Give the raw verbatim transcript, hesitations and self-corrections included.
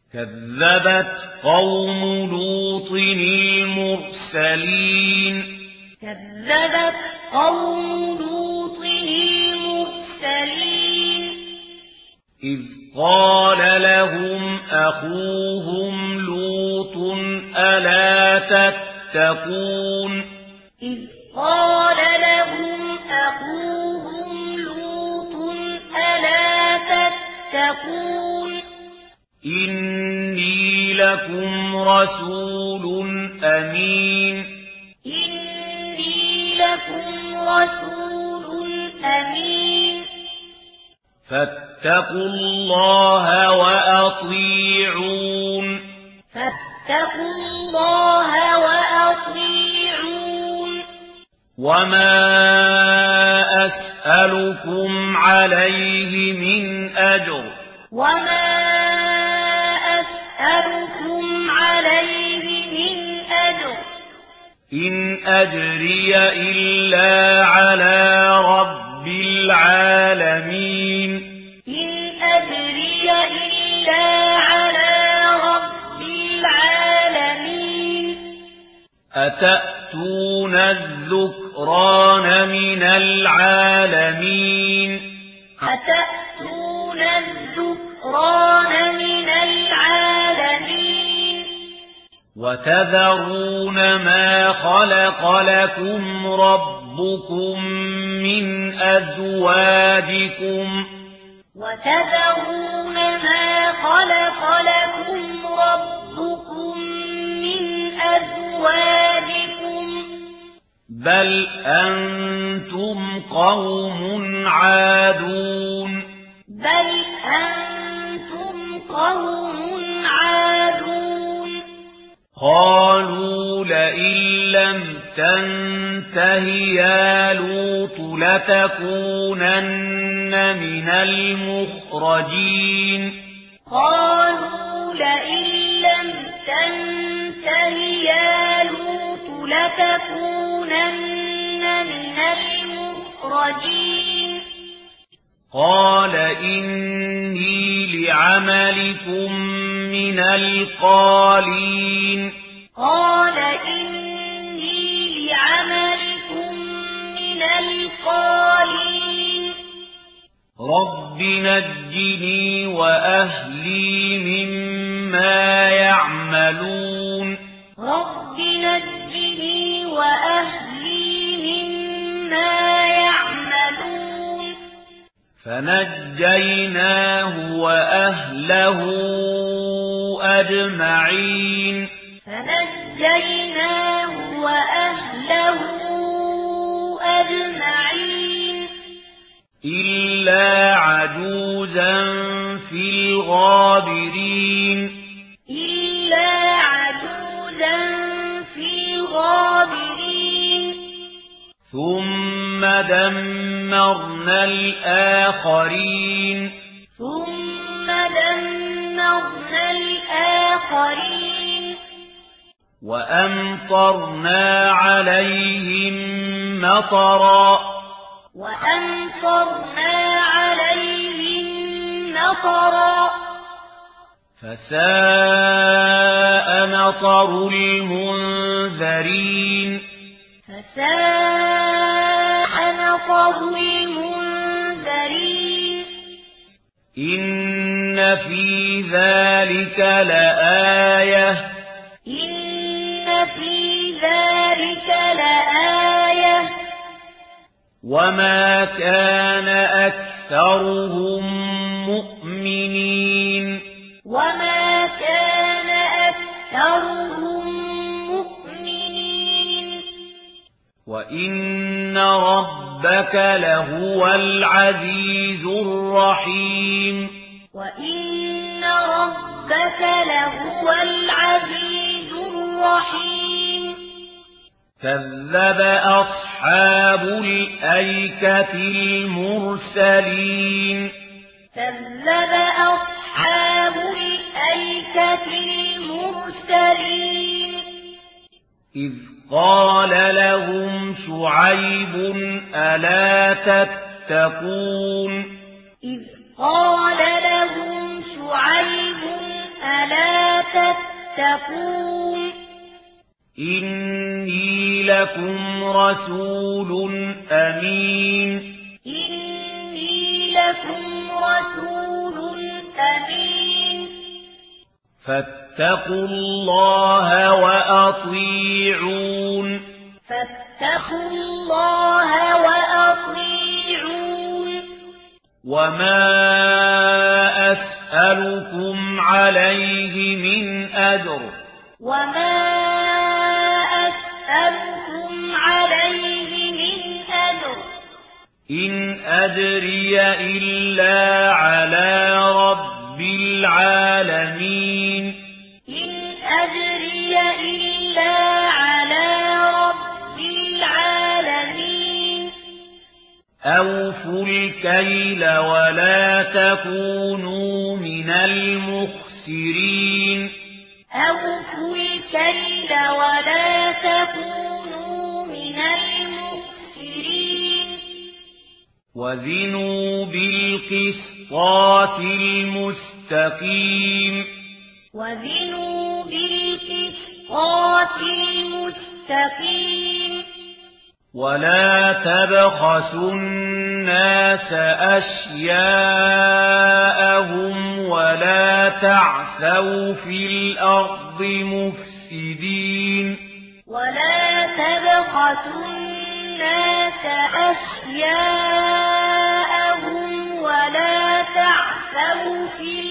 كذبت قوم لوط المرسلين كذبت قوم لوط المرسلين إذ قال لهم أخوهم لوط ألا تتقون إذ قال لهم أخوهم لوط ألا تتقون إني لكم رسول أمين إني لكم رسول أمين فاتقوا الله وأطيعون فاتقوا الله وأطيعون وما أسألكم عليه من أجر وما أسألكم عليه من أجر إن أجري إلا على رب العالمين إن أجري إلا على رب العالمين أتأتون الذكران من العالمين أتأتون الذكران من العالمين وتذرون ما خلق لكم ربكم من أزواجكم وتذرون ما خلق لكم ربكم من أزواجكم بل أنتم قوم عادون بل أنتم قوم عادون قالوا لئن لم تنته يا لوط لتكونن من المخرجين قالوا لئن لم تنته يا لوط لتكونن من المخرجين قال إني لعملكم من القالين قال إني لعملكم من القالين رب نجني وأهلي مما يعملون رب نجني وأهلي مما يعملون فنجيناه وأهله أجمعين فنجيناه وأهله أجمعين إلا عجوزا في الغابرين إلا عجوزا في الغابرين ثم دمرنا الآخرين ثم دمرنا الآخرين وأمطرنا عليهم مطرا وأمطرنا عليهم مطرا فساء مطر المنذرين فساء مطر المنذرين إن في ذلك لآية إن في ذلك لآية وما كان أكثرهم مؤمنين وما كان أكثرهم مؤمنين وإن ربك لهو العزيز الرحيم وإن ربك لهو العزيز الرحيم كذب أصحاب الأيكة المرسلين كذب أصحاب الأيكة المرسلين إذ قال لهم شعيب ألا تتقون إذ قال لهم شعيب ألا تتقون إني لكم رسول أمين إني لكم رسول أمين فاتقوا الله وأطيعون فاتقوا الله وأطيعون وما أسألكم عليه من أجر وما أسألكم عليه من أجر إن أجري إلا على رب العالمين إن أجري إلا على رب العالمين أوفوا الكيل ولا تكونوا من المخسرين أوفوا الكيل ولا تكونوا من المخسرين وزنوا بالقسطاس المستقيم وزنوا بالقسطاس المستقيم ولا تبخسوا الناس أشياءهم ولا تعثوا في الأرض مفسدين ولا تبخسوا الناس أشياءهم ولا تعثوا في